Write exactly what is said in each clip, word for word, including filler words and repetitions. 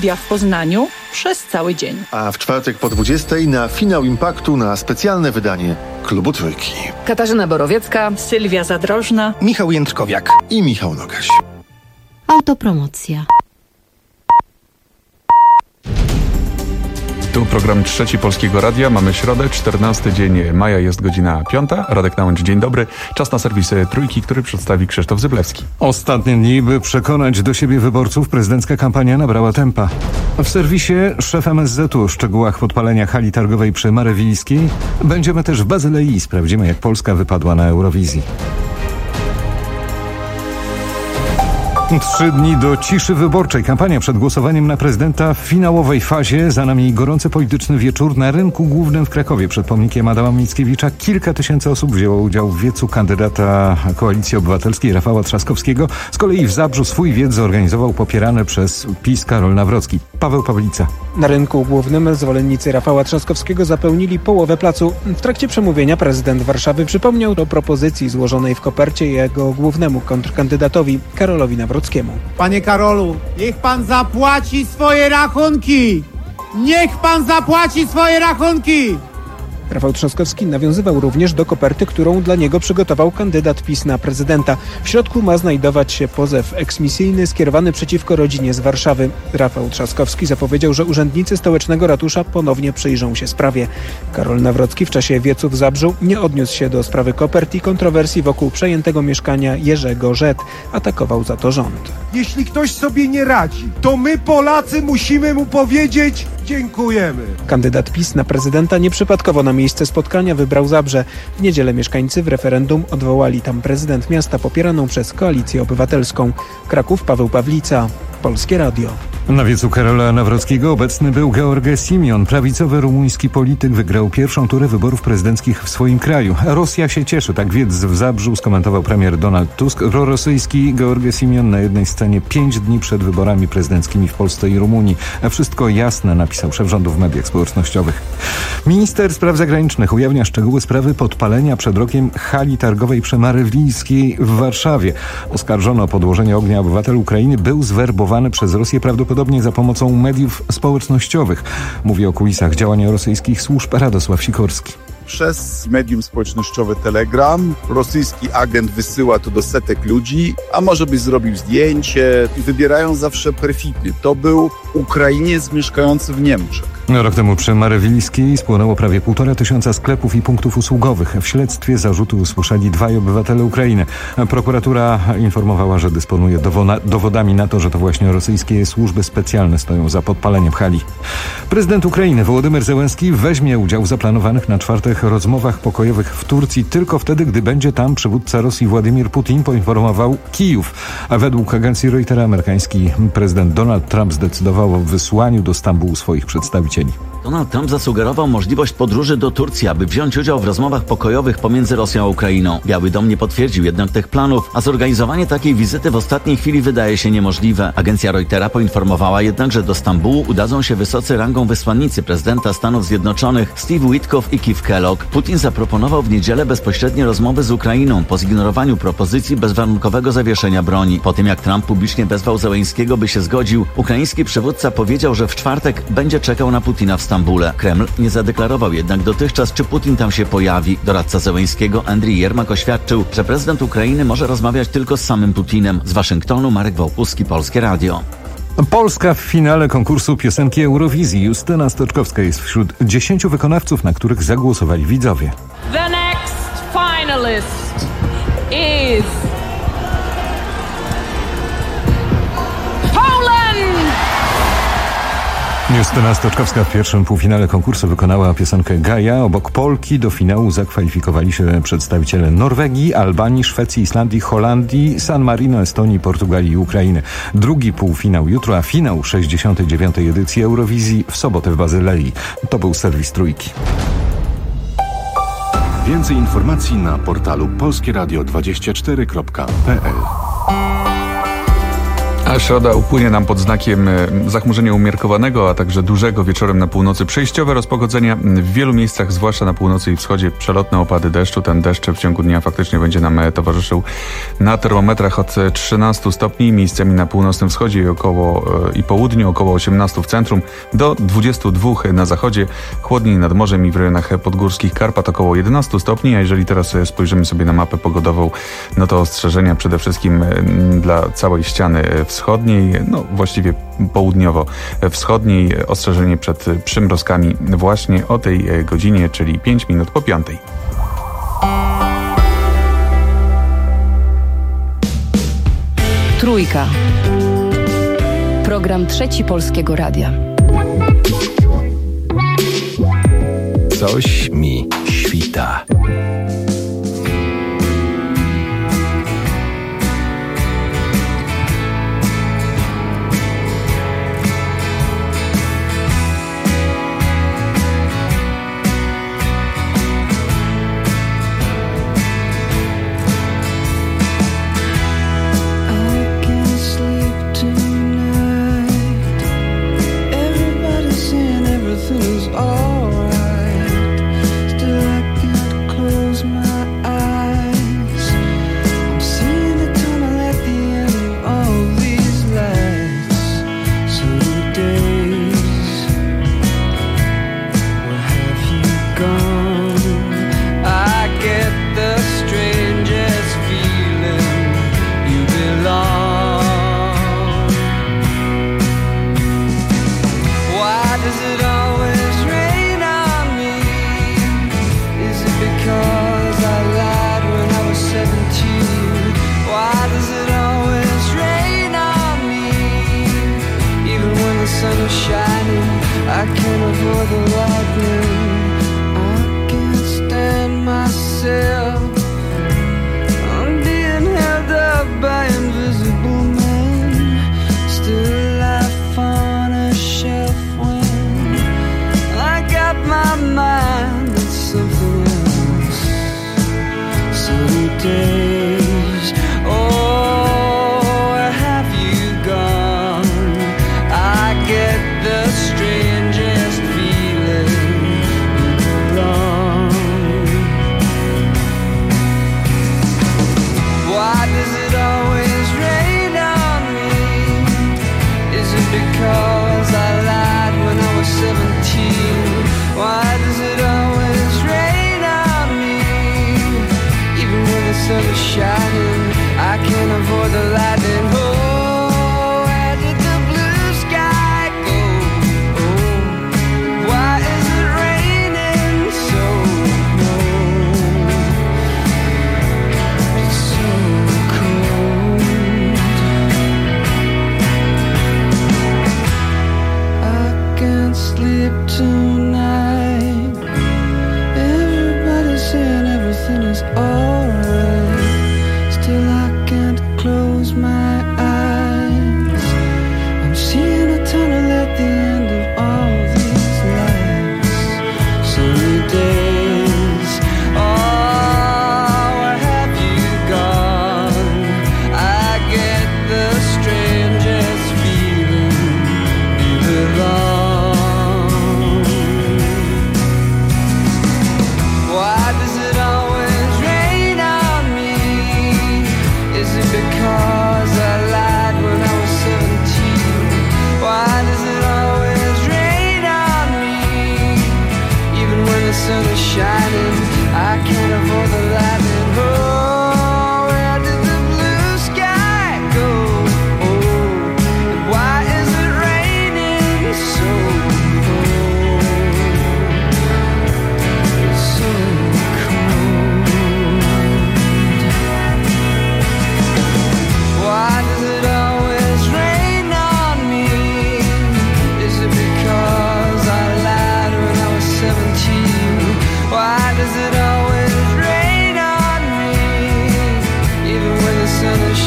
studia w Poznaniu przez cały dzień. A w czwartek po dwudziestej na finał Impaktu na specjalne wydanie Klubu Trójki. Katarzyna Borowiecka, Sylwia Zadrożna, Michał Jędrkowiak i Michał Nogaś. Autopromocja. Tu program Trzeci Polskiego Radia. Mamy środę, czternasty dzień maja, jest godzina piąta. Radek Nałęcz, dzień dobry. Czas na serwis Trójki, który przedstawi Krzysztof Zyblewski. Ostatnie dni, by przekonać do siebie wyborców, prezydencka kampania nabrała tempa. W serwisie szef M S Z u o szczegółach podpalenia hali targowej przy Mare Wiejskiej. Będziemy też w Bazylei i sprawdzimy, jak Polska wypadła na Eurowizji. Trzy dni do ciszy wyborczej. Kampania przed głosowaniem na prezydenta w finałowej fazie. Za nami gorący polityczny wieczór na rynku głównym w Krakowie. Przed pomnikiem Adama Mickiewicza kilka tysięcy osób wzięło udział w wiecu kandydata Koalicji Obywatelskiej Rafała Trzaskowskiego. Z kolei w Zabrzu swój wiec zorganizował popierany przez PiS Karol Nawrocki. Paweł Pawlica. Na rynku głównym zwolennicy Rafała Trzaskowskiego zapełnili połowę placu. W trakcie przemówienia prezydent Warszawy przypomniał o propozycji złożonej w kopercie jego głównemu kontrkandydatowi Karolowi Nawrockiemu. Panie Karolu, niech pan zapłaci swoje rachunki! Niech pan zapłaci swoje rachunki! Rafał Trzaskowski nawiązywał również do koperty, którą dla niego przygotował kandydat PiS na prezydenta. W środku ma znajdować się pozew eksmisyjny skierowany przeciwko rodzinie z Warszawy. Rafał Trzaskowski zapowiedział, że urzędnicy stołecznego ratusza ponownie przyjrzą się sprawie. Karol Nawrocki w czasie wiecu w Zabrzu nie odniósł się do sprawy kopert i kontrowersji wokół przejętego mieszkania Jerzego Rzet. Atakował za to rząd. Jeśli ktoś sobie nie radzi, to my Polacy musimy mu powiedzieć dziękujemy. Kandydat PiS na prezydenta nieprzypadkowo na miejsce spotkania wybrał Zabrze. W niedzielę mieszkańcy w referendum odwołali tam prezydent miasta popieraną przez Koalicję Obywatelską. Kraków, Paweł Pawlica, Polskie Radio. Na wiecu Karola Nawrockiego obecny był Gheorghe Simion. Prawicowy rumuński polityk wygrał pierwszą turę wyborów prezydenckich w swoim kraju. Rosja się cieszy, tak wiec w Zabrzu skomentował premier Donald Tusk. Prorosyjski Gheorghe Simion na jednej scenie pięć dni przed wyborami prezydenckimi w Polsce i Rumunii. Wszystko jasne, napisał szef rządu w mediach społecznościowych. Minister spraw zagranicznych ujawnia szczegóły sprawy podpalenia przed rokiem hali targowej przy Mare Wiejskiej w Warszawie. Oskarżono o podłożenie ognia obywatel Ukrainy był zwerbowany przez Rosję prawdopodobnie Prawdopodobnie za pomocą mediów społecznościowych. Mówi o kulisach działania rosyjskich służb Radosław Sikorski. Przez medium społecznościowe Telegram rosyjski agent wysyła to do setek ludzi, a może byś zrobił zdjęcie i wybierają zawsze prefity. To był Ukrainiec mieszkający w Niemczech. Rok temu przy Mare Wiejskiej spłonęło prawie półtora tysiąca sklepów i punktów usługowych. W śledztwie zarzuty usłyszeli dwaj obywatele Ukrainy. Prokuratura informowała, że dysponuje dowoda- dowodami na to, że to właśnie rosyjskie służby specjalne stoją za podpaleniem hali. Prezydent Ukrainy Wołodymyr Zełenski weźmie udział w zaplanowanych na czwartek rozmowach pokojowych w Turcji tylko wtedy, gdy będzie tam przywódca Rosji Władimir Putin, poinformował Kijów. A według agencji Reutera amerykański prezydent Donald Trump zdecydował o wysłaniu do Stambułu swoich przedstawicieli. Donald Trump zasugerował możliwość podróży do Turcji, aby wziąć udział w rozmowach pokojowych pomiędzy Rosją a Ukrainą. Biały Dom nie potwierdził jednak tych planów, a zorganizowanie takiej wizyty w ostatniej chwili wydaje się niemożliwe. Agencja Reutera poinformowała jednak, że do Stambułu udadzą się wysocy rangą wysłannicy prezydenta Stanów Zjednoczonych Steve Witkoff i Keith Kellogg. Putin zaproponował w niedzielę bezpośrednie rozmowy z Ukrainą po zignorowaniu propozycji bezwarunkowego zawieszenia broni. Po tym jak Trump publicznie wezwał Zełenskiego, by się zgodził, ukraiński przywódca powiedział, że w czwartek będzie czekał na Putina w Stambule. Kreml nie zadeklarował jednak dotychczas, czy Putin tam się pojawi. Doradca Zełenskiego Andrii Jermak oświadczył, że prezydent Ukrainy może rozmawiać tylko z samym Putinem. Z Waszyngtonu Marek Wołkuski, Polskie Radio. Polska w finale konkursu piosenki Eurowizji. Justyna Stoczkowska jest wśród dziesięciu wykonawców, na których zagłosowali widzowie. The next finalist is Justyna Stoczkowska w pierwszym półfinale konkursu wykonała piosenkę Gaja. Obok Polki do finału zakwalifikowali się przedstawiciele Norwegii, Albanii, Szwecji, Islandii, Holandii, San Marino, Estonii, Portugalii i Ukrainy. Drugi półfinał jutro, a finał sześćdziesiątej dziewiątej edycji Eurowizji w sobotę w Bazylei. To był serwis Trójki. Więcej informacji na portalu polskieradio dwadzieścia cztery kropka p l. A środa upłynie nam pod znakiem zachmurzenia umiarkowanego, a także dużego wieczorem na północy. Przejściowe rozpogodzenia w wielu miejscach, zwłaszcza na północy i wschodzie, przelotne opady deszczu. Ten deszcz w ciągu dnia faktycznie będzie nam towarzyszył na termometrach od trzynastu stopni, miejscami na północnym wschodzie i około i południu, około osiemnastu w centrum, do dwudziestu dwóch na zachodzie. Chłodniej nad morzem i w rejonach podgórskich Karpat około jedenastu stopni, a jeżeli teraz spojrzymy sobie na mapę pogodową, no to ostrzeżenia przede wszystkim dla całej ściany wschodniej, no właściwie południowo-wschodniej, ostrzeżenie przed przymrozkami właśnie o tej godzinie, czyli pięć minut po piątej. Trójka. Program Trzeci Polskiego Radia. Coś mi świta.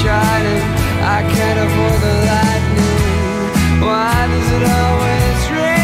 I can't avoid the lightning. Why does it always rain?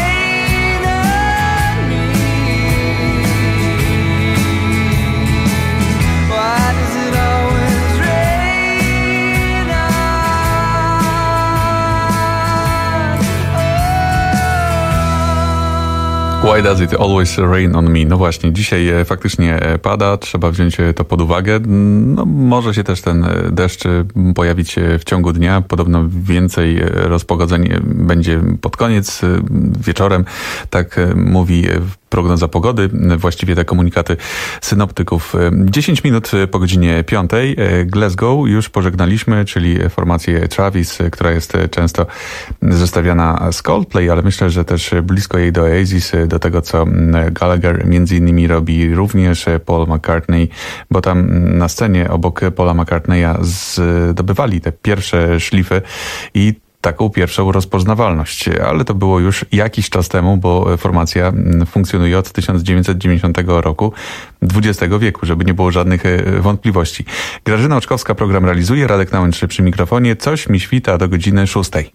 Why does it always rain on me? No właśnie, dzisiaj faktycznie pada, trzeba wziąć to pod uwagę. No, może się też ten deszcz pojawić w ciągu dnia. Podobno więcej rozpogodzeń będzie pod koniec, wieczorem. Tak mówi prognoza pogody, właściwie te komunikaty synoptyków. dziesięć minut po godzinie piątej. Glasgow już pożegnaliśmy, czyli formację Travis, która jest często zestawiana z Coldplay, ale myślę, że też blisko jej do Oasis, do tego, co Gallagher między innymi robi, również Paul McCartney, bo tam na scenie obok Paula McCartneya zdobywali te pierwsze szlify i taką pierwszą rozpoznawalność, ale to było już jakiś czas temu, bo formacja funkcjonuje od tysiąc dziewięćset dziewięćdziesiątego roku dwudziestego wieku, żeby nie było żadnych wątpliwości. Grażyna Oczkowska program realizuje, Radek Nałęcz przy mikrofonie. Coś mi świta do godziny szóstej.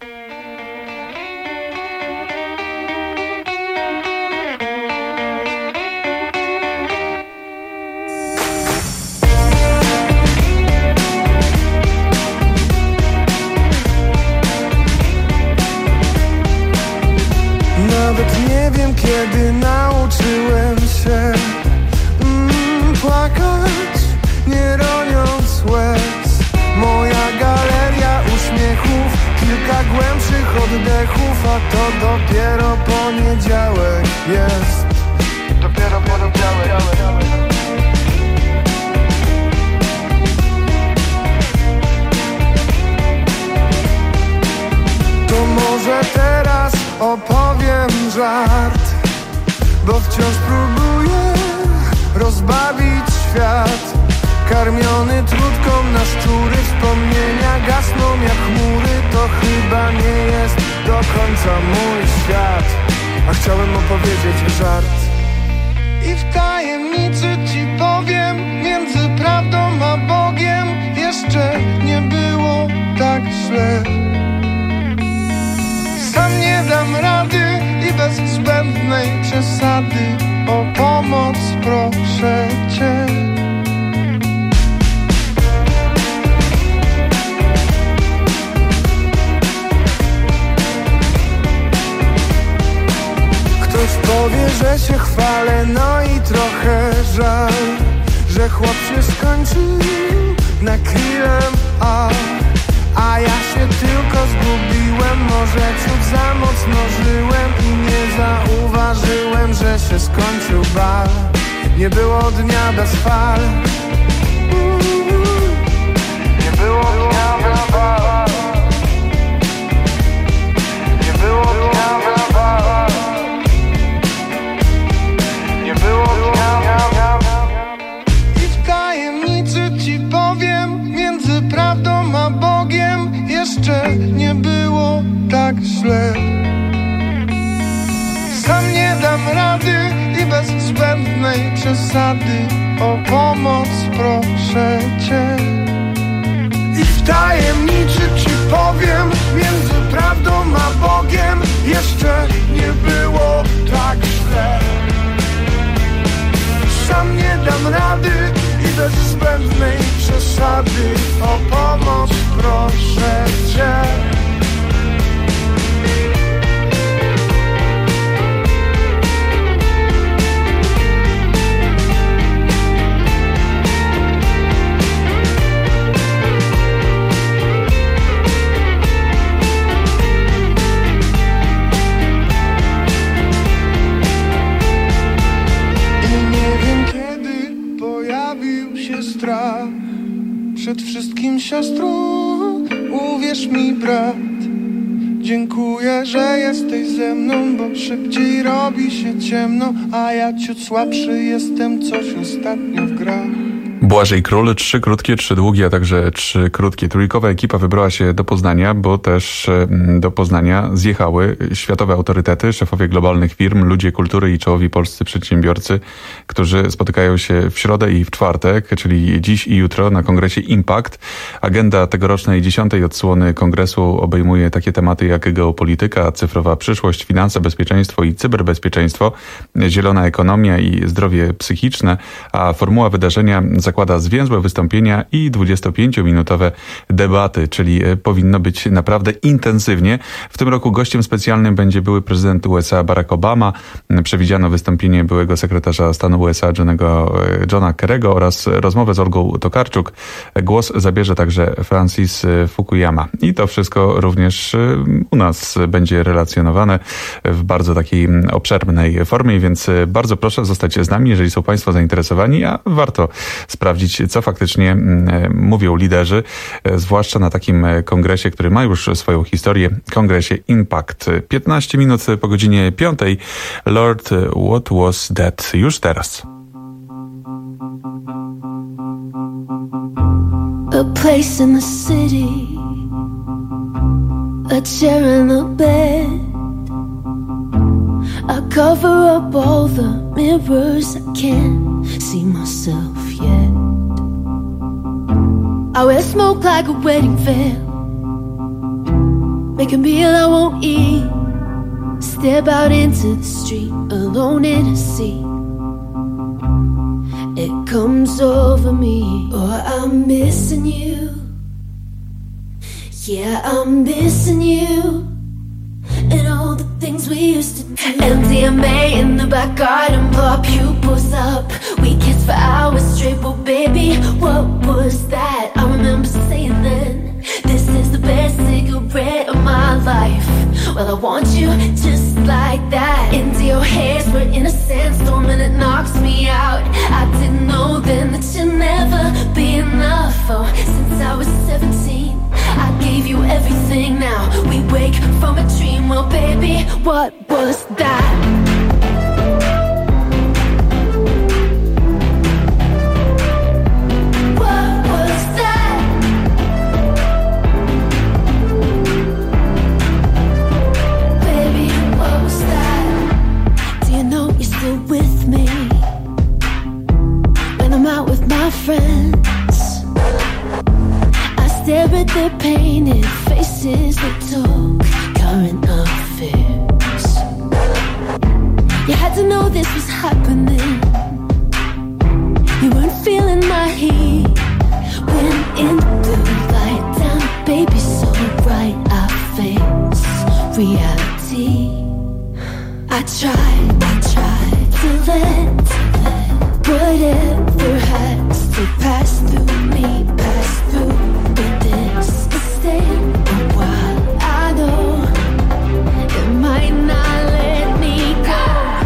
Nawet nie wiem, kiedy nauczyłem się mm, płakać, nie roniąc łez. Moja galeria uśmiechów, kilka głębszych oddechów, a to dopiero poniedziałek jest. Dopiero poniedziałek. To może teraz opowiem żart, bo wciąż próbuję rozbawić świat. Karmiony trutką na szczury, wspomnienia gasną jak chmury. To chyba nie jest do końca mój świat, a chciałem opowiedzieć żart. I w tajemnicy ci powiem, między prawdą a Bogiem jeszcze nie było tak źle. Sam nie dam rady i bez zbędnej przesady o pomoc proszę cię. Ktoś powie, że się chwalę, no i trochę żal, że chłop się skończył na krillem, a A ja się tylko zgubiłem, może ciut za mocno żyłem i nie zauważyłem, że się skończył bal. Nie było dnia bez fal. Nie było dnia bez fal. Nie było dnia bez fal. Nie było dnia bez fal. I w tajemnicy ci powiem, między prawdą a Bogiem jeszcze nie było tak źle. Sam nie dam rady i bez zbędnej przesady o pomoc proszę cię. I w tajemnicy ci powiem, między prawdą a Bogiem jeszcze nie było tak źle. Sam nie dam rady i bez zbędnej przesady o pomoc proszę cię. Strach przed wszystkim, siostro, uwierz mi, brat. Dziękuję, że jesteś ze mną, bo szybciej robi się ciemno, a ja ciut słabszy jestem, coś ostatnio w grach. Błażej Król, trzy krótkie, trzy długie, a także trzy krótkie. Trójkowa ekipa wybrała się do Poznania, bo też do Poznania zjechały światowe autorytety, szefowie globalnych firm, ludzie kultury i czołowi polscy przedsiębiorcy, którzy spotykają się w środę i w czwartek, czyli dziś i jutro na kongresie Impact. Agenda tegorocznej dziesiątej odsłony kongresu obejmuje takie tematy jak geopolityka, cyfrowa przyszłość, finanse, bezpieczeństwo i cyberbezpieczeństwo, zielona ekonomia i zdrowie psychiczne, a formuła wydarzenia zakłada zakłada zwięzłe wystąpienia i dwudziestopięciominutowe debaty, czyli powinno być naprawdę intensywnie. W tym roku gościem specjalnym będzie były prezydent U S A Barack Obama. Przewidziano wystąpienie byłego sekretarza stanu U S A Johnego, Johna Kerry'ego oraz rozmowę z Olgą Tokarczuk. Głos zabierze także Francis Fukuyama. I to wszystko również u nas będzie relacjonowane w bardzo takiej obszernej formie, więc bardzo proszę zostać z nami, jeżeli są Państwo zainteresowani, a warto sprawdzić, co faktycznie mówią liderzy, zwłaszcza na takim kongresie, który ma już swoją historię, kongresie Impact. piętnaście minut po godzinie piątej. Lord, what was that? Już teraz. A place in the city, a chair and a bed. I cover up all the mirrors, I can't see myself yet. I wear smoke like a wedding veil, make a meal I won't eat, step out into the street alone in a sea. It comes over me, oh, I'm missing you. Yeah, I'm missing you. And all the things we used to do. M D M A in the back garden, pop pupils up. We kissed for hours straight, but baby, what was that? I remember saying then, this is the best cigarette of my life. Well, I want you just like that. Into your hairs, we're in a sandstorm and it knocks me out. I didn't know then that you'll never be enough. Oh, since I was seventeen, I gave you everything. Now we wake from a dream. Well, baby, what was that? What was that? Baby, what was that? Do you know you're still with me when I'm out with my friends? Stare at their painted faces that talk current affairs. You had to know this was happening. You weren't feeling my heat when in the light down, baby, so right I face reality. I tried, I tried to let, to let whatever has to pass through me, pass through. I know it might not let me go.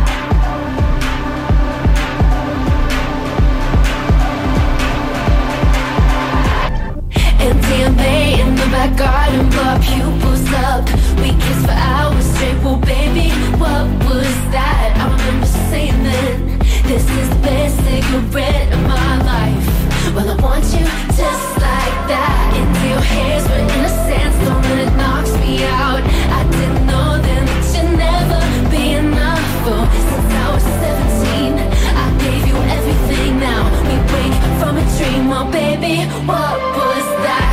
M D M A in the back garden, blow pupils up. We kissed for hours straight, well baby, what was that? I remember saying then, this is the best cigarette of my life. Well, I want you just like that. Into your hairs, we're in a sandstorm and it knocks me out. I didn't know then that you'd never be enough. Oh, since I was seventeen, I gave you everything. Now we wake from a dream. Oh, baby, what was that?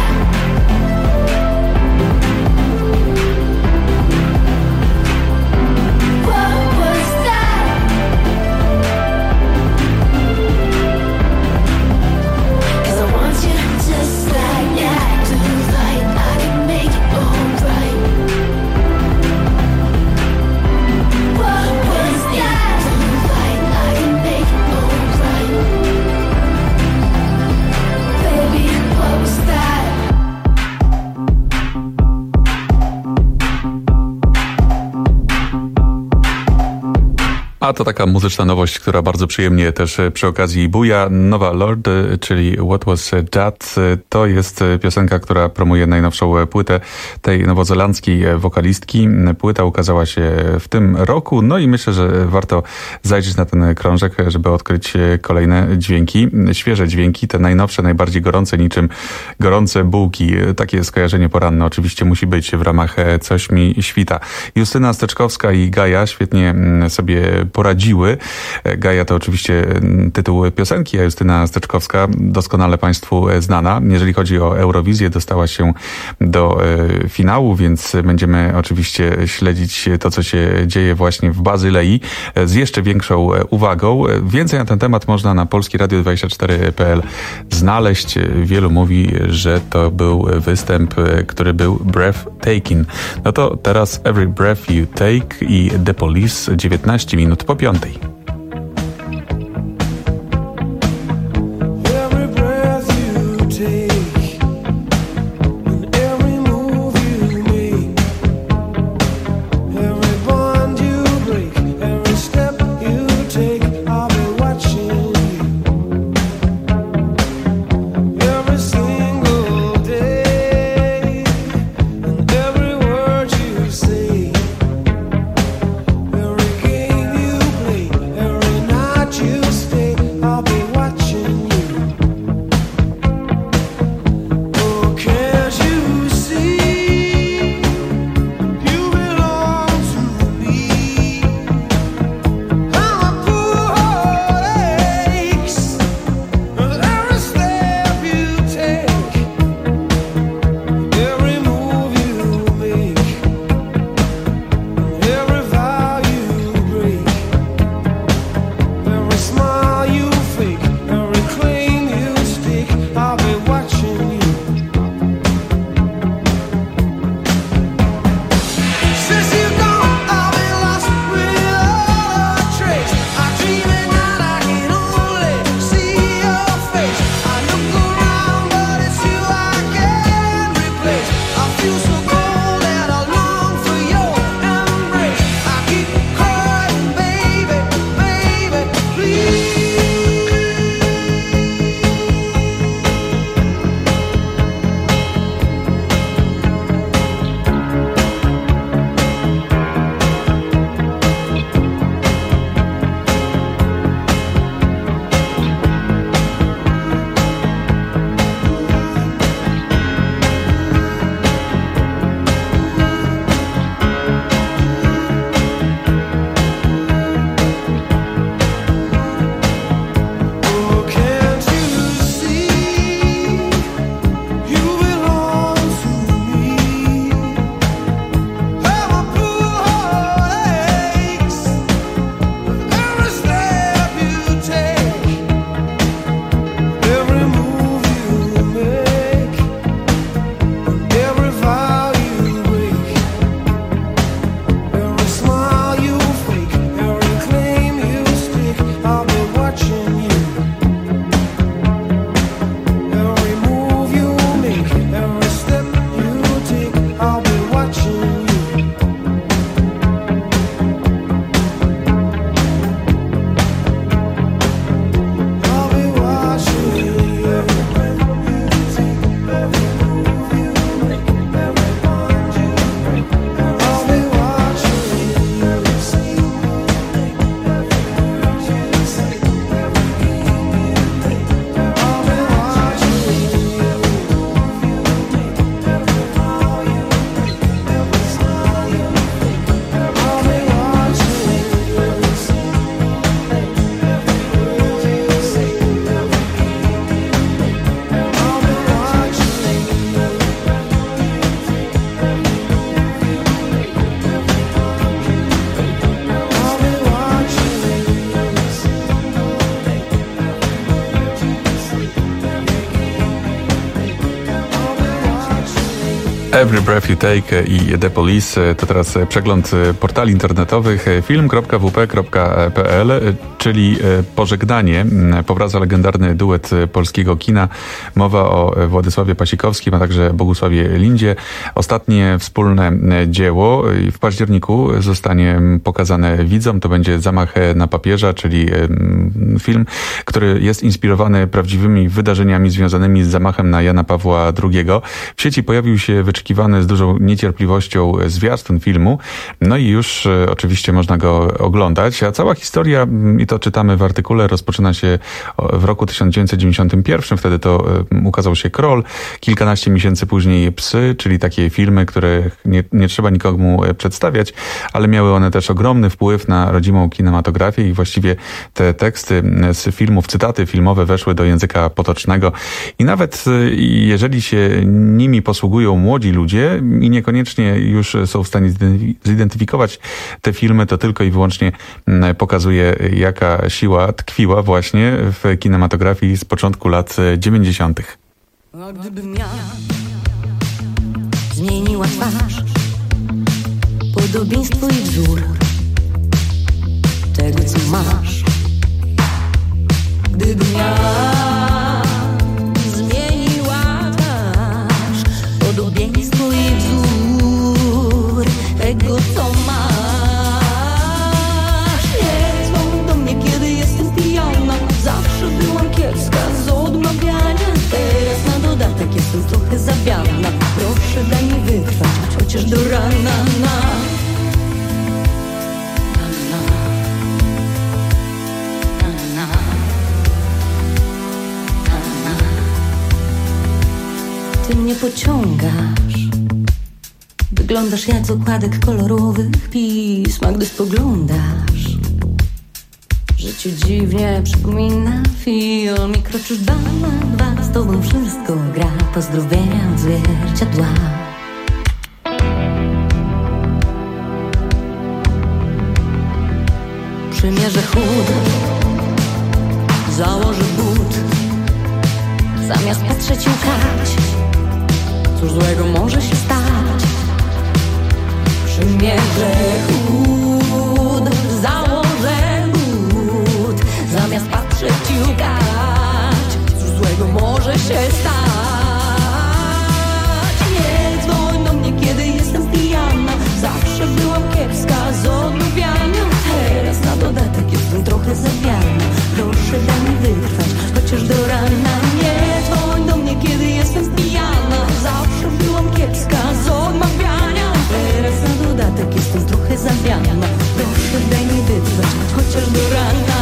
A to taka muzyczna nowość, która bardzo przyjemnie też przy okazji buja. Nowa Lord, czyli What Was That? To jest piosenka, która promuje najnowszą płytę tej nowozelandzkiej wokalistki. Płyta ukazała się w tym roku, no i myślę, że warto zajrzeć na ten krążek, żeby odkryć kolejne dźwięki, świeże dźwięki, te najnowsze, najbardziej gorące, niczym gorące bułki. Takie skojarzenie poranne oczywiście musi być w ramach Coś mi świta. Justyna Steczkowska i Gaja świetnie sobie poradziły. Gaja to oczywiście tytuł piosenki, a Justyna Steczkowska doskonale Państwu znana. Jeżeli chodzi o Eurowizję, dostała się do finału, więc będziemy oczywiście śledzić to, co się dzieje właśnie w Bazylei z jeszcze większą uwagą. Więcej na ten temat można na polski radio dwadzieścia cztery kropka p l znaleźć. Wielu mówi, że to był występ, który był breathtaking. No to teraz Every Breath You Take i The Police, dziewiętnaście minut po piątej. Every Breath You Take i The Police to teraz przegląd portali internetowych film kropka w p kropka p l, czyli Pożegnanie. Powraca legendarny duet polskiego kina. Mowa o Władysławie Pasikowskim, a także Bogusławie Lindzie. Ostatnie wspólne dzieło w październiku zostanie pokazane widzom. To będzie Zamach na papieża, czyli film, który jest inspirowany prawdziwymi wydarzeniami związanymi z zamachem na Jana Pawła drugiego. W sieci pojawił się wyczekiwany oczekiwany z dużą niecierpliwością zwiastun filmu. No i już e, oczywiście można go oglądać. A cała historia, i to czytamy w artykule, rozpoczyna się w roku tysiąc dziewięćset dziewięćdziesiątym pierwszym. Wtedy to e, ukazał się Kroll. Kilkanaście miesięcy później Psy, czyli takie filmy, które nie, nie trzeba nikomu przedstawiać, ale miały one też ogromny wpływ na rodzimą kinematografię i właściwie te teksty z filmów, cytaty filmowe weszły do języka potocznego i nawet jeżeli się nimi posługują młodzi ludzie i niekoniecznie już są w stanie zidentyfikować te filmy, to tylko i wyłącznie pokazuje, jaka siła tkwiła właśnie w kinematografii z początku lat dziewięćdziesiątych. A gdybym ja zmieniła twarz, podobieństwo i wzór tego, co masz. Gdybym ja zmieniła twarz, podobieństwo i wzór tego, co masz. Nie dzwoń do mnie, kiedy jestem pijana, zawsze byłam kiepska z odmawiania. Teraz na dodatek jestem trochę zawiana. Proszę, daj mi wytrwać, chociaż do rana. Na. Ty mnie pociągasz, wyglądasz jak z okładek kolorowych pism, a gdy spoglądasz, życiu dziwnie przypomina film i kroczysz dwa na dwa, z tobą wszystko gra, pozdrowienia od zwierciadła. Przymierzę chód, założę but, zamiast patrzeć i łkać, cóż złego może się stać. Przymierzę chód, założę but, zamiast patrzeć i łkać, cóż złego może się stać. Nie dzwoń do mnie, kiedy jestem pijana, zawsze byłam kiepska z odmawiania. Teraz na dodatek jestem trochę zawiana. Proszę, daj mi wytrwać, chociaż do rana. Nie dzwoń do mnie, kiedy jestem pijana, zawsze byłam kiepska z odmawiania. Teraz na dodatek jestem trochę zawiana. Proszę, daj mi wytrwać, chociaż do rana.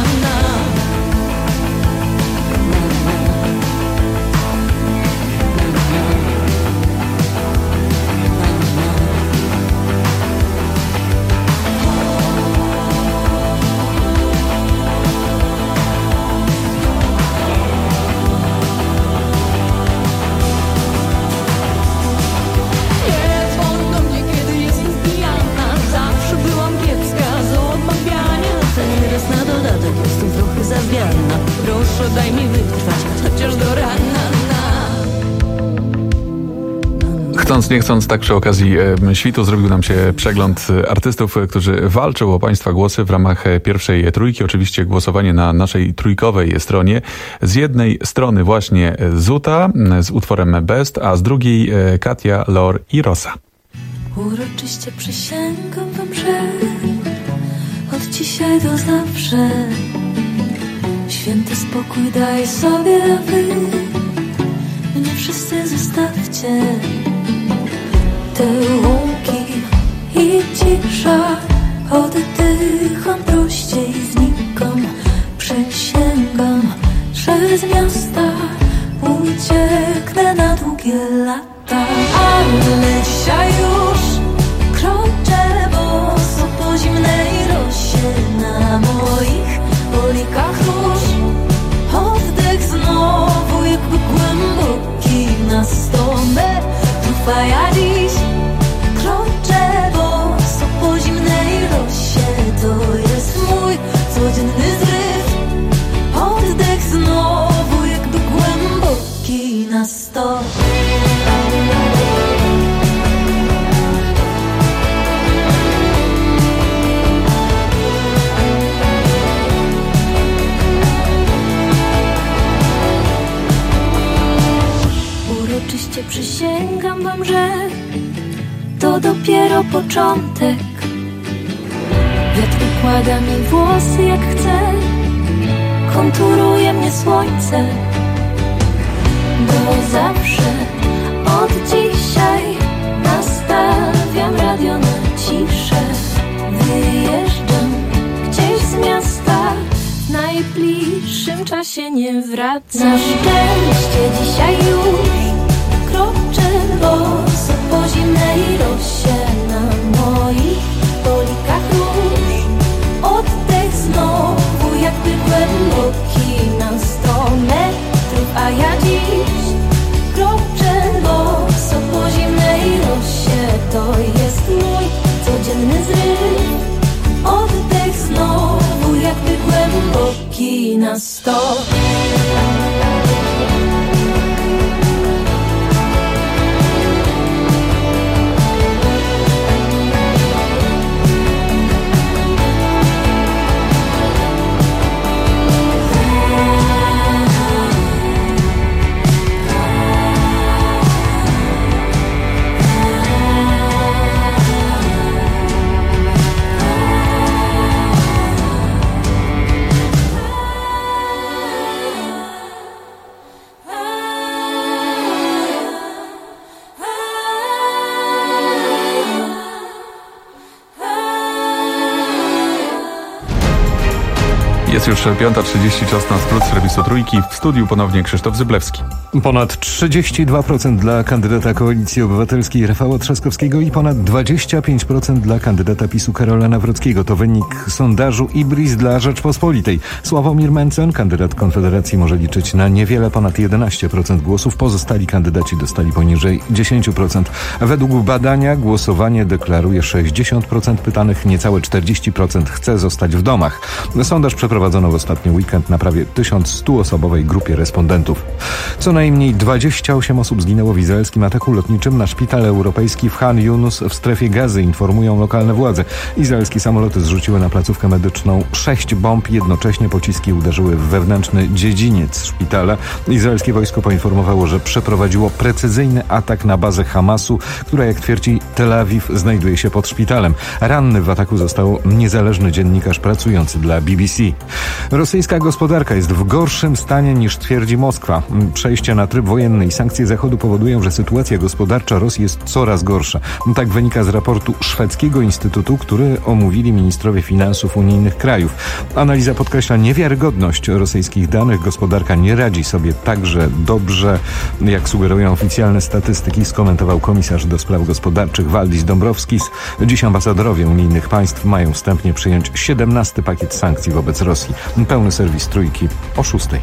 Proszę, daj mi wytrwać, chociaż do rana. Chcąc, nie chcąc, tak przy okazji e, świtu zrobił nam się przegląd artystów, którzy walczą o Państwa głosy w ramach pierwszej trójki. Oczywiście głosowanie na naszej trójkowej stronie. Z jednej strony właśnie Zuta z utworem Best, a z drugiej e, Katia, Lor i Rosa. Uroczyście przysięgam wam, że od dzisiaj do zawsze święty spokój daj sobie, a wy mnie wszyscy zostawcie. Te łąki i cisza, oddycham prościej, znikam, przysięgam, że z miasta ucieknę na długie lata. Ale dzisiaj już kroczę boso po zimnej rosie, na moich polikach róż oddech znowu jakby głęboki na sto metrów, a ja dziś kroczę boso po zimnej rosie. To jest mój codzienny zryw, oddech znowu jakby głęboki na sto. Uroczyście przysięgam wam, że to dopiero początek. Wiatr układa mi włosy jak chce, konturuje mnie słońce. Bo zawsze od dzisiaj radio na ciszę. Wyjeżdżam gdzieś z miasta, w najbliższym czasie nie wracam. Na szczęście dzisiaj już kroczę boso po zimnej rosie. Na moich polikach róż oddech znowu jakby głęboki na sto metrów. A ja dziś kroczę boso po zimnej rosie. To jest mój codzienny zryw. Oddech znowu jakby głęboki na sto. Jest już piąta trzydzieści, czas na skrót serwisu Trójki. W studiu ponownie Krzysztof Zyblewski. Ponad trzydzieści dwa procent dla kandydata Koalicji Obywatelskiej Rafała Trzaskowskiego i ponad dwadzieścia pięć procent dla kandydata PiSu Karola Nawrockiego. To wynik sondażu Ibris dla Rzeczpospolitej. Sławomir Mencen, kandydat Konfederacji, może liczyć na niewiele ponad jedenaście procent głosów. Pozostali kandydaci dostali poniżej dziesięć procent. Według badania głosowanie deklaruje sześćdziesiąt procent pytanych, niecałe czterdzieści procent chce zostać w domach. Sondaż przeprowadzono w ostatni weekend na prawie tysiąc stu osobowej grupie respondentów. Co najmniej dwadzieścia osiem osób zginęło w izraelskim ataku lotniczym na szpital europejski w Khan Yunus w strefie Gazy, informują lokalne władze. Izraelskie samoloty zrzuciły na placówkę medyczną sześć bomb. Jednocześnie pociski uderzyły w wewnętrzny dziedziniec szpitala. Izraelskie wojsko poinformowało, że przeprowadziło precyzyjny atak na bazę Hamasu, która, jak twierdzi Tel Awiw, znajduje się pod szpitalem. Ranny w ataku został niezależny dziennikarz pracujący dla B B C. Rosyjska gospodarka jest w gorszym stanie niż twierdzi Moskwa. Przejście na tryb wojenny i sankcje Zachodu powodują, że sytuacja gospodarcza Rosji jest coraz gorsza. Tak wynika z raportu szwedzkiego instytutu, który omówili ministrowie finansów unijnych krajów. Analiza podkreśla niewiarygodność rosyjskich danych. Gospodarka nie radzi sobie także dobrze, jak sugerują oficjalne statystyki, skomentował komisarz do spraw gospodarczych Valdis Dombrovskis. Dziś ambasadorowie unijnych państw mają wstępnie przyjąć siedemnasty pakiet sankcji wobec Rosji. Pełny serwis Trójki o szóstej.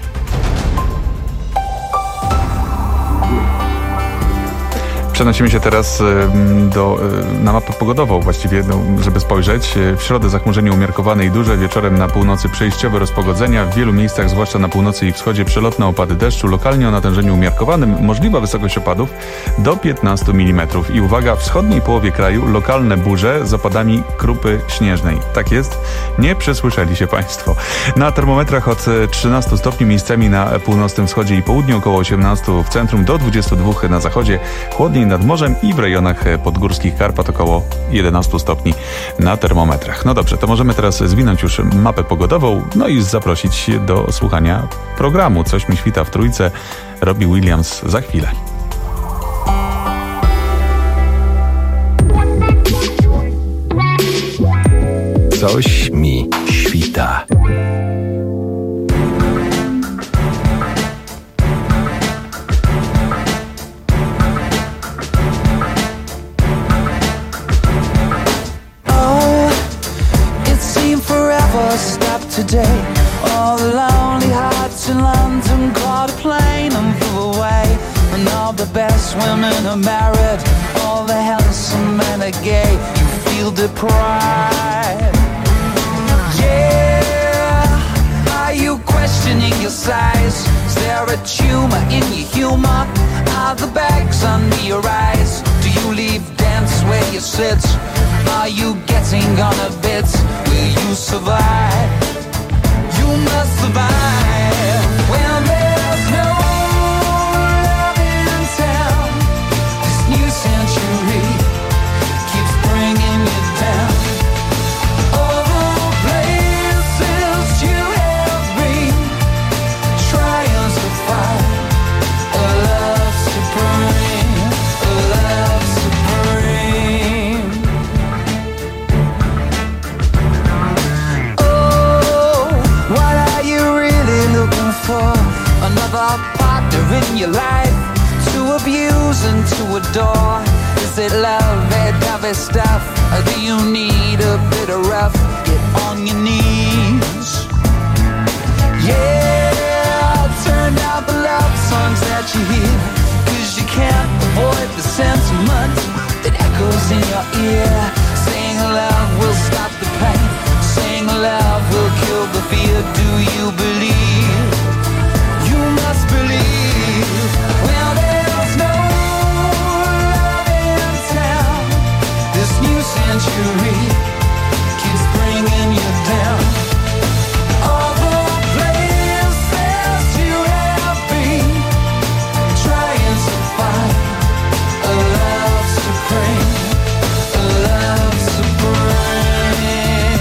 Przenosimy się teraz do, na mapę pogodową właściwie, no, żeby spojrzeć. W środę zachmurzenie umiarkowane i duże, wieczorem na północy przejściowe rozpogodzenia. W wielu miejscach, zwłaszcza na północy i wschodzie, przelotne opady deszczu. Lokalnie o natężeniu umiarkowanym. Możliwa wysokość opadów do piętnastu milimetrów. I uwaga, w wschodniej połowie kraju lokalne burze z opadami krupy śnieżnej. Tak jest? Nie przesłyszeli się Państwo. Na termometrach od trzynastu stopni, miejscami na północnym wschodzie i południu, około osiemnastu w centrum, do dwudziestu dwóch na zachodzie. Chłodniej nad morzem i w rejonach podgórskich Karpat około jedenastu stopni na termometrach. No dobrze, to możemy teraz zwinąć już mapę pogodową, no i zaprosić do słuchania programu Coś mi świta w Trójce. Robbie Williams za chwilę. Coś mi świta. Today, all the lonely hearts in London caught a plane and flew away. And all the best women are married, all the handsome men are gay. You feel deprived. Yeah, are you questioning your size? Is there a tumor in your humor? Are the bags under your eyes? Do you leave dance where you sit? Are you getting on a bit? Will you survive? You must survive when there's no love in town. This new century keeps bringing you down. All the places you have been, trying to find a love supreme, a love supreme. another partner in your life to abuse and to adore? Is it love, that dovey stuff? Or do you need a bit of rough? Get on your knees. Yeah, turn down the love songs that you hear, 'cause you can't avoid the sentiment that echoes in your ear. Saying love will stop the pain, saying love will kill the fear. Do you believe? You must believe. Well, there's no love in town. This new century keeps bringing you down. All the places you have been, trying to find a love supreme, a love supreme.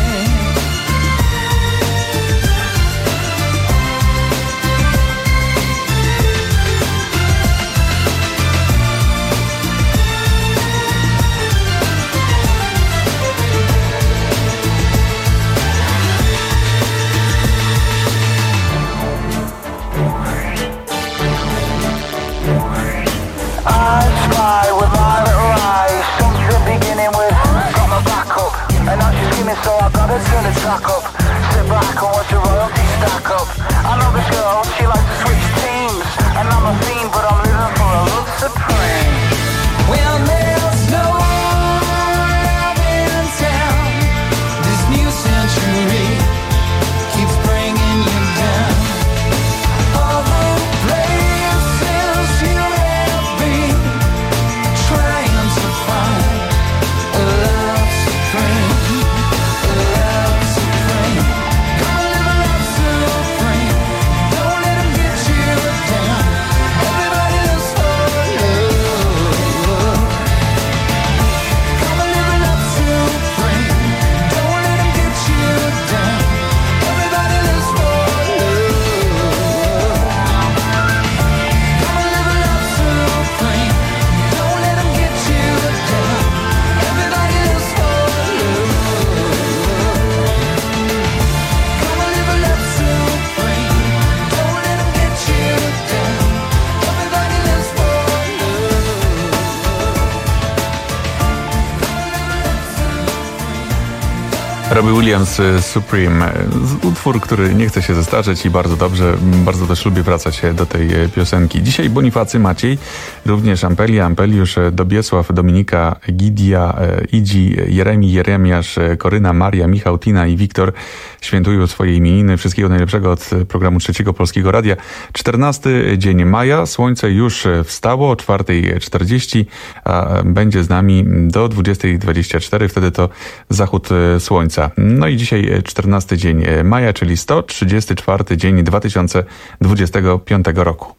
I spy with my little eyes, something beginning with got my back up, and now she's screaming, so I gotta turn the track up. Sit back and watch the royalty stack up. I know this girl, she likes to switch teams, and I'm a fiend, but I'm living for a love supreme. Well, there's no love in town. This new century keeps bringing you down. All the places you have been, trying to find a love supreme, a love supreme. Come and live a love supreme. Don't let them get you down. Everybody lives for love. Come and live a love supreme. Don't let them get you down. Everybody lives for love. Come and live a love supreme. Don't let them get you down. Everybody lives for love. Come and live a love supreme. Don't let them get you down. Everybody lives for Robbie Williams, Supreme. Utwór, który nie chce się zestarzeć i bardzo dobrze, bardzo też lubię wracać do tej piosenki. Dzisiaj Bonifacy, Maciej, również Ampelia, Ampeliusz, Dobiesław, Dominika, Gidia, Idzi, Jeremi, Jeremiasz, Koryna, Maria, Michał, Tina i Wiktor świętują swoje imieniny. Wszystkiego najlepszego od programu Trzeciego Polskiego Radia. czternasty dzień maja, słońce już wstało o czwartej czterdzieści, a będzie z nami do dwudziestej dwadzieścia cztery, wtedy to zachód słońca. No i dzisiaj czternasty dzień maja, czyli sto trzydziesty czwarty dzień dwa tysiące dwudziestego piątego roku.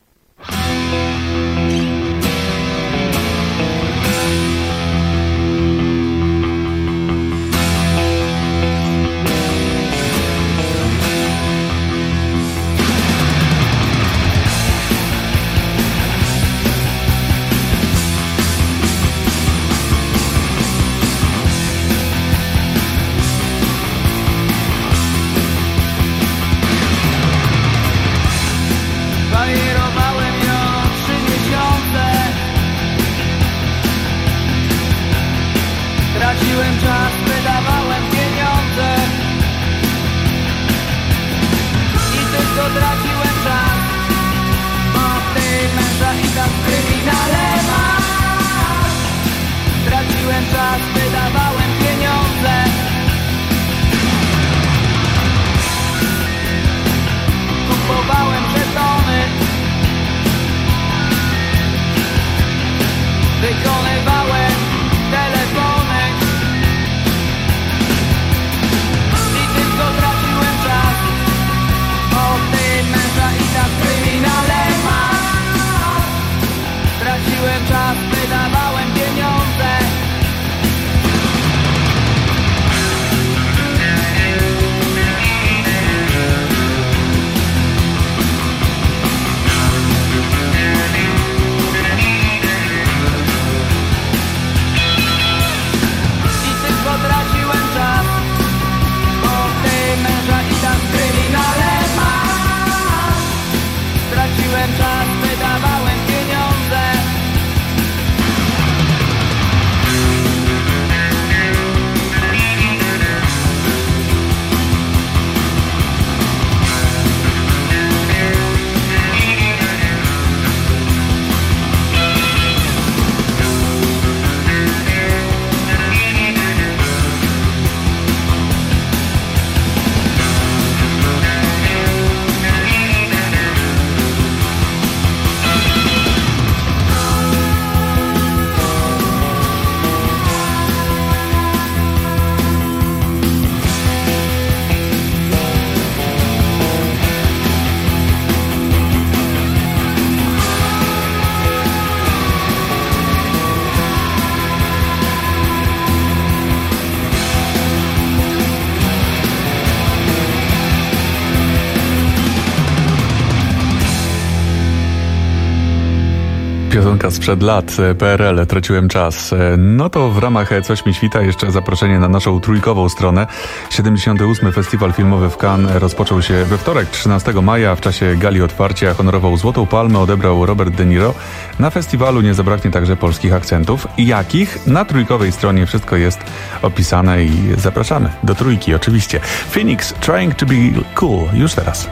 Piosenka sprzed lat, P R L, traciłem czas. No to w ramach Coś mi świta jeszcze zaproszenie na naszą trójkową stronę. siedemdziesiąty ósmy Festiwal Filmowy w Cannes rozpoczął się we wtorek, trzynastego maja. W czasie gali otwarcia honorował Złotą Palmę, odebrał Robert De Niro. Na festiwalu nie zabraknie także polskich akcentów. Jakich? Na trójkowej stronie wszystko jest opisane i zapraszamy do trójki oczywiście. Phoenix, Trying to be Cool, już teraz.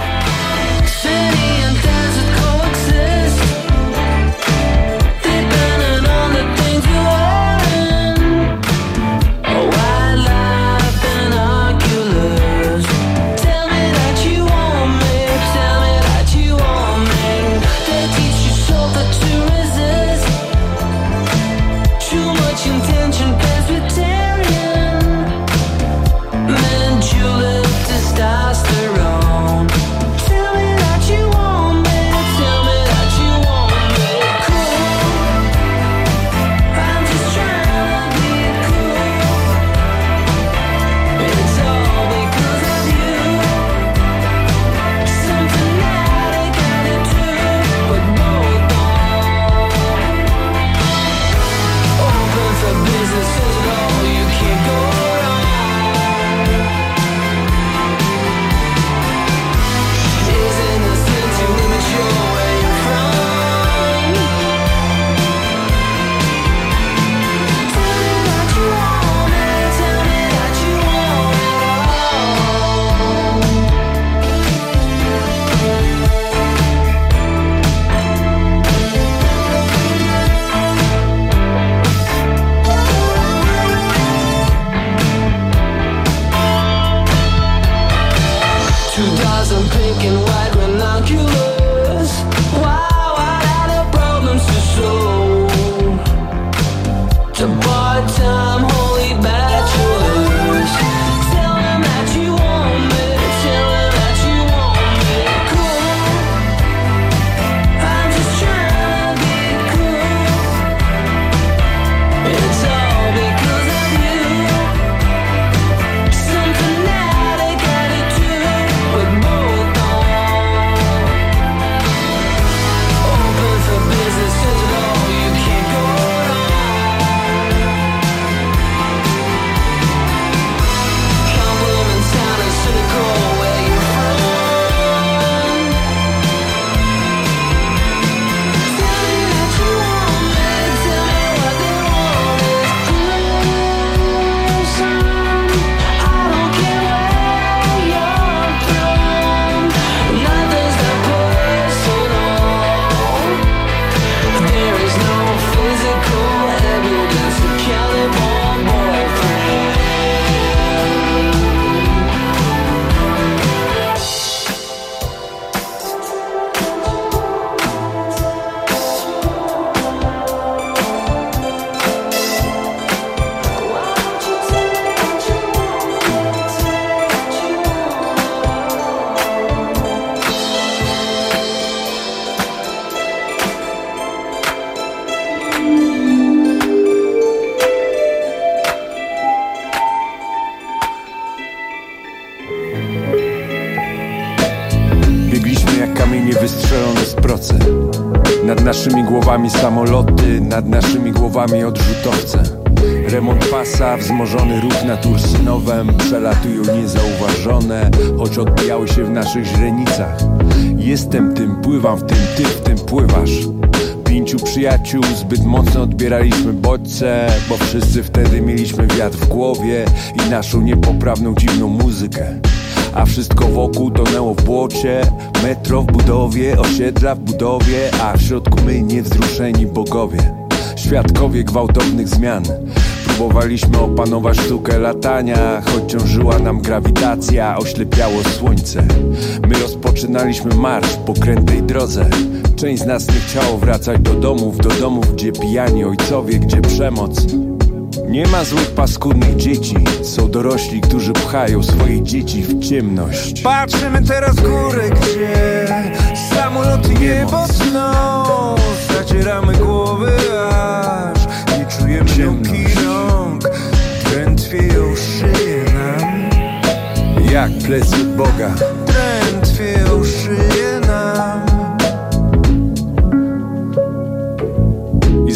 Nad naszymi głowami samoloty, nad naszymi głowami odrzutowce. Remont pasa, wzmożony ruch nad Ursynowem przelatują niezauważone, choć odbijały się w naszych źrenicach. Jestem tym, pływam w tym, ty w tym pływasz. Pięciu przyjaciół, zbyt mocno odbieraliśmy bodźce, bo wszyscy wtedy mieliśmy wiatr w głowie i naszą niepoprawną, dziwną muzykę. A wszystko wokół tonęło w błocie. Metro w budowie, osiedla w budowie, a w środku my niewzruszeni bogowie, świadkowie gwałtownych zmian. Próbowaliśmy opanować sztukę latania, choć ciążyła nam grawitacja, oślepiało słońce. My rozpoczynaliśmy marsz po krętej drodze. Część z nas nie chciało wracać do domów, do domów, gdzie pijani ojcowie, gdzie przemoc. Nie ma złych, paskudnych dzieci, są dorośli, którzy pchają swoje dzieci w ciemność. Patrzymy teraz w górę, gdzie samoloty niebo sną. Zacieramy głowy, aż nie czujemy nóg i rąk. Drętwieją szyje nam jak plecy Boga. Drętwieją szyje nam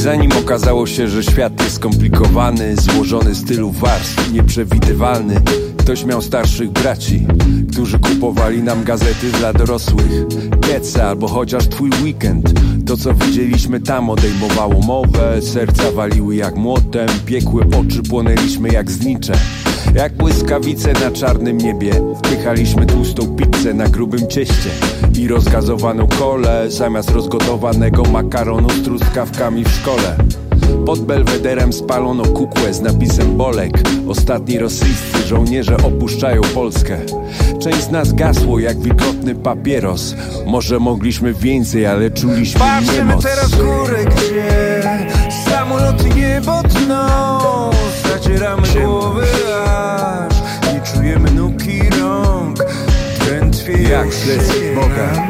Zanim okazało się, że świat jest skomplikowany, złożony z tylu warstw, nieprzewidywalny, ktoś miał starszych braci, którzy kupowali nam gazety dla dorosłych. Keca albo chociaż Twój weekend. To co widzieliśmy tam odejmowało mowę, serca waliły jak młotem, piekły oczy, płonęliśmy jak znicze. Jak błyskawice na czarnym niebie, wpychaliśmy tłustą pizzę na grubym cieście i rozgazowaną kolę zamiast rozgotowanego makaronu z truskawkami w szkole. Pod Belwederem spalono kukłę z napisem Bolek. Ostatni rosyjscy żołnierze opuszczają Polskę. Część z nas gasło jak wilgotny papieros. Może mogliśmy więcej, ale czuliśmy Patrzymy niemoc. teraz górę, gdzie samoloty niebo tną. Zacieramy głowy aż i czujemy nóg i rąk. Drętwie jak plecy Boga.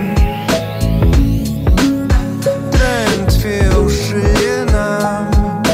Drętwie szyję nam.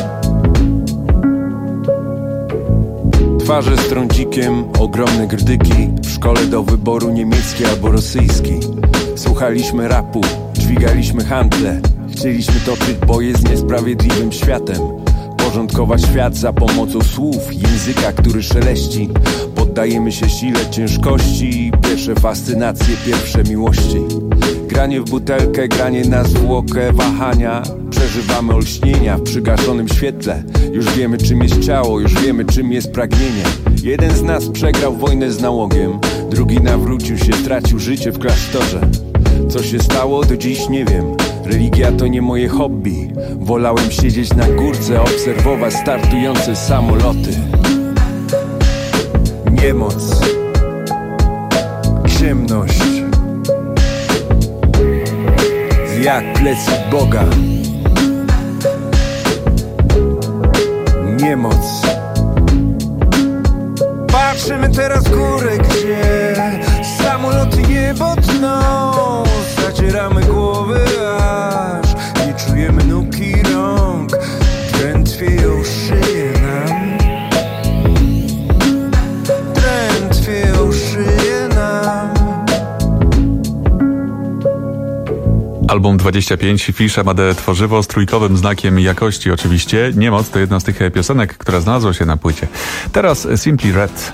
Twarze z trądzikiem, ogromne grdyki. W szkole do wyboru niemiecki albo rosyjski. Słuchaliśmy rapu, dźwigaliśmy handle. Chcieliśmy toczyć boje z niesprawiedliwym światem. Porządkować świat za pomocą słów, języka, który szeleści. Poddajemy się sile ciężkości, pierwsze fascynacje, pierwsze miłości. Granie w butelkę, granie na zwłokę, wahania. Przeżywamy olśnienia w przygaszonym świetle. Już wiemy czym jest ciało, już wiemy czym jest pragnienie. Jeden z nas przegrał wojnę z nałogiem, drugi nawrócił się, tracił życie w klasztorze. Co się stało, do dziś nie wiem. Religia to nie moje hobby. Wolałem siedzieć na górce, obserwować startujące samoloty. Niemoc, ciemność, jak plecy Boga. Niemoc. Patrzymy teraz górę, gdzie samoloty niebo tną. Zacieramy głowy aż i czujemy nóg i rąk. Drętwieją szyję nam. Drętwieją szyję nam. Album dwadzieścia pięć Fisz Amadee Tworzywo z trójkowym znakiem jakości oczywiście. Niemoc to jedna z tych piosenek, która znalazła się na płycie. Teraz Simply Red.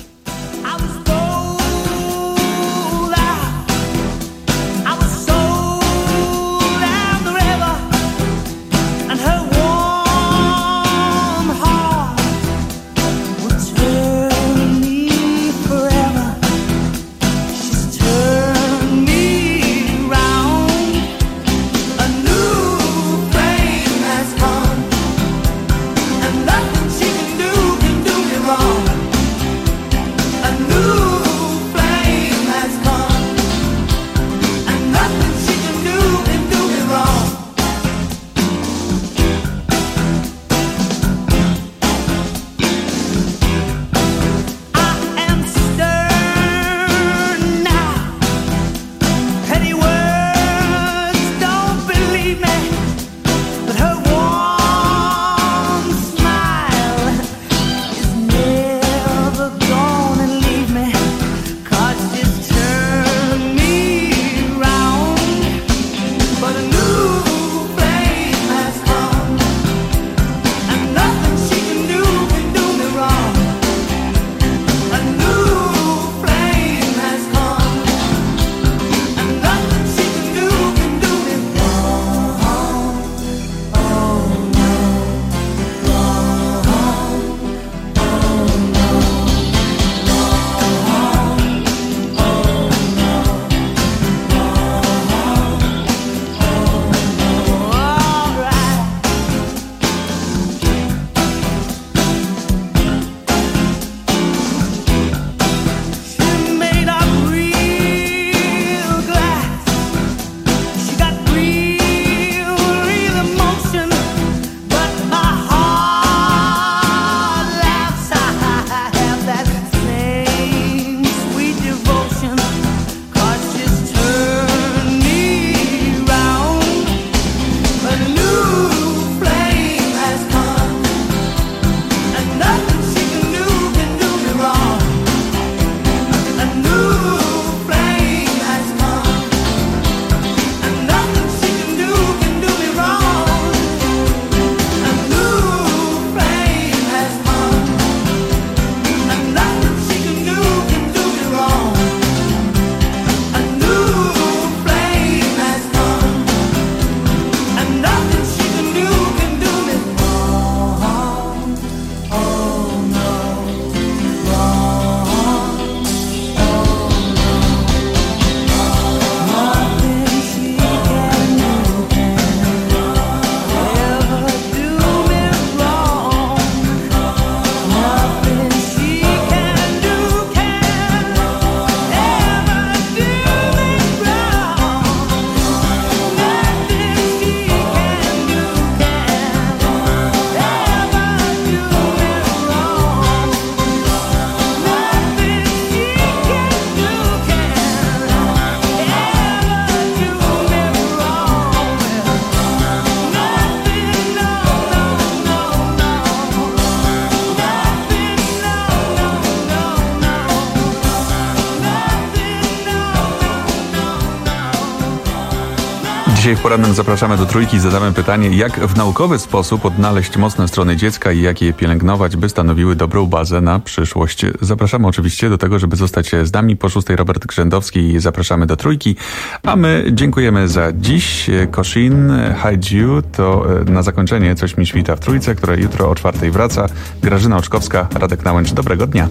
Dzisiaj w porannym zapraszamy do Trójki. Zadamy pytanie, jak w naukowy sposób odnaleźć mocne strony dziecka i jak je pielęgnować, by stanowiły dobrą bazę na przyszłość. Zapraszamy oczywiście do tego, żeby zostać z nami. Po szóstej Robert Grzędowski i zapraszamy do Trójki. A my dziękujemy za dziś. Koshin, Hide You to na zakończenie Coś mi świta w Trójce, które jutro o czwartej wraca. Grażyna Oczkowska, Radek Nałęcz. Dobrego dnia.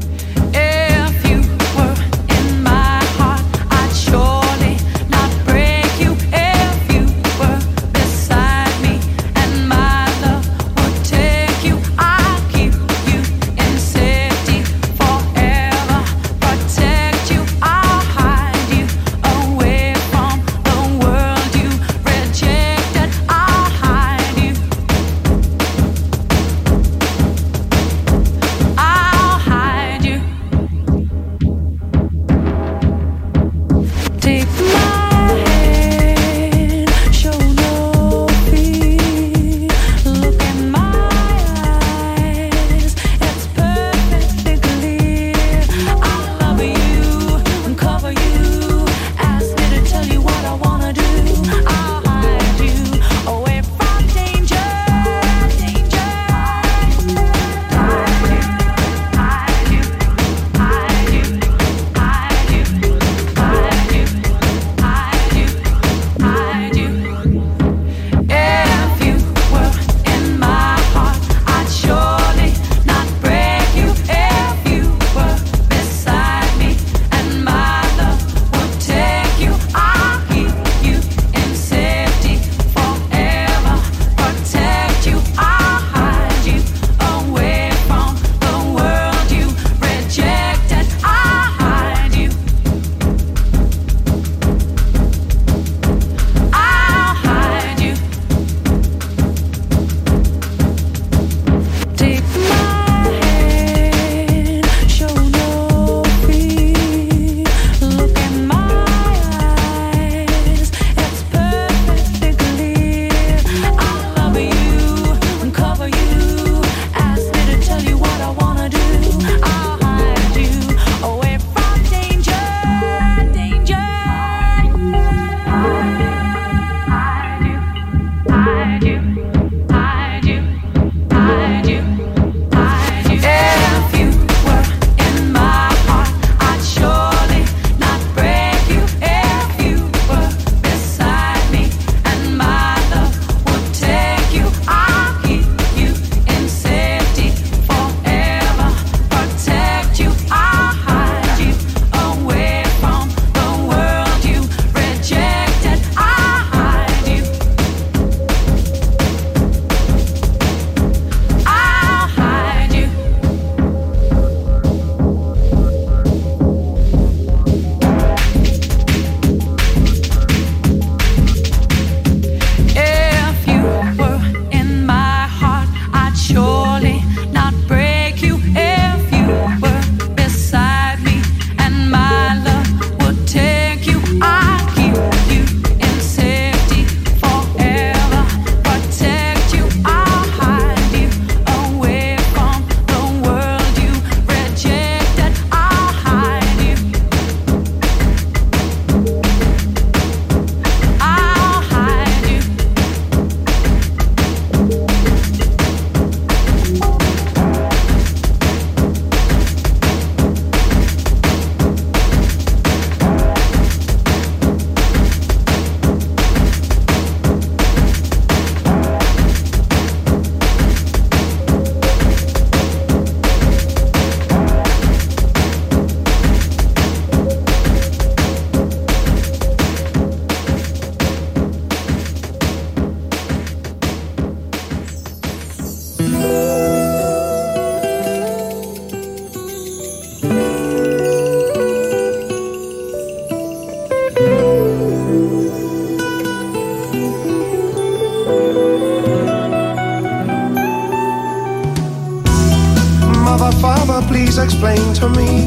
please explain to me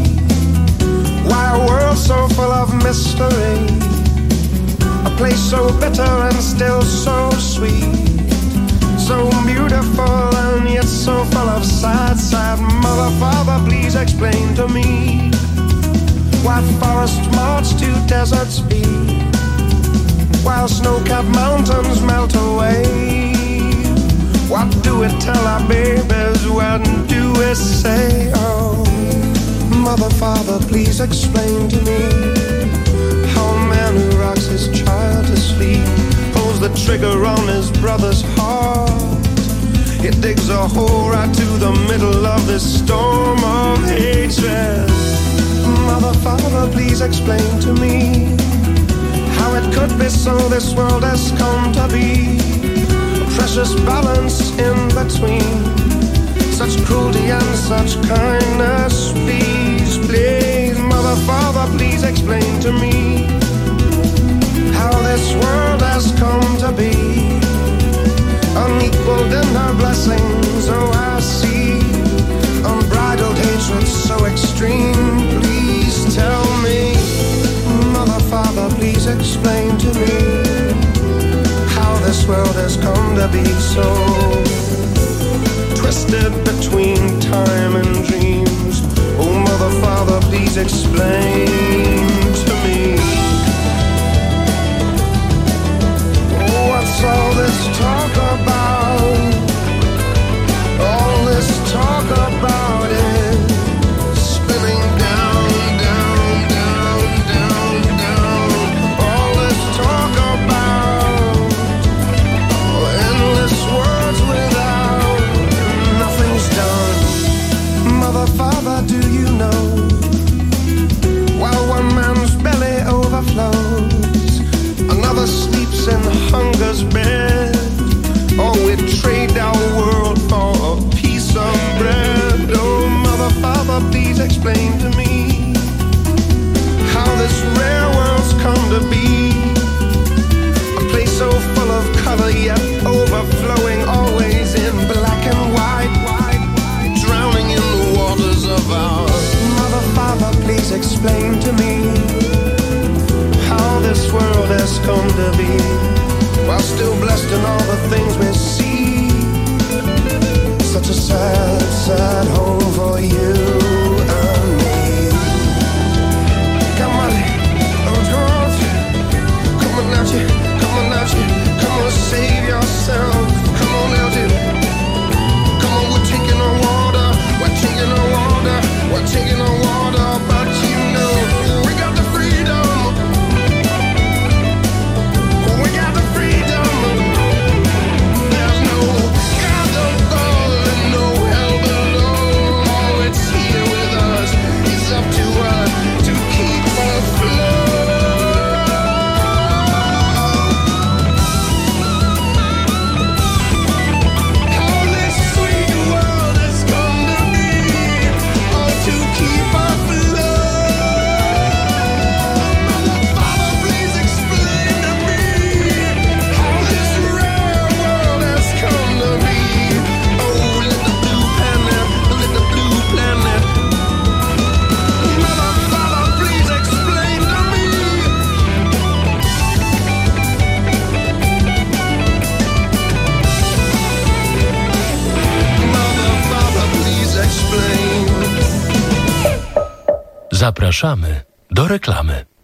why a world so full of mystery, a place so bitter and still so sweet, so beautiful and yet so full of sad, sad. Mother, father, please explain to me why forests march to deserts be, while snow-capped mountains melt away. What do we tell our babies? What do we say? Oh, mother, father, please explain to me how a man who rocks his child to sleep pulls the trigger on his brother's heart. It digs a hole right to the middle of this storm of hatred. Mother, father, please explain to me how it could be so this world has come to be. A precious balance in between such cruelty and such kindness. Please, please, mother, father, please explain to me how this world has come to be. Unequaled in her blessings, oh I see unbridled hatred so extreme. Please tell me, mother, father, please explain to me how this world has come to be so twisted between time and dreams. Oh mother, father, please explain to me. Oh, what's all this talk about? All this talk about it spinning down, down, down, down, down. All this talk about endless words without nothing's done. Mother, father, do you know, while one man's belly overflows, another sleeps in hunger's bed. Oh, we trade our world for a piece of bread. Oh, mother, father, please explain to me how this rare world's come to be. A place so full of color yet overflowing, always in black and white, drowning in the waters of our. Mother, father, please explain to me how this world has come to be. While still blessed in all the things we see, such a sad, sad home for you and me. Come on, oh George, come on out you, come on out you, come on save yourself, come on out you. Come on, we're taking our water, we're taking our water, we're taking our water, but you know we got the freedom. We got the freedom. There's no God above and no hell below. Oh, it's here with us. It's up to us to keep afloat. How this sweet world has come to be. Oh, to keep afloat. Mother, father, please explain to me how this rare world has come to be. Oh, let the blue planet, let the blue planet. Mother, father, please explain to me. Mother, father, please explain. Zapraszamy do reklamy.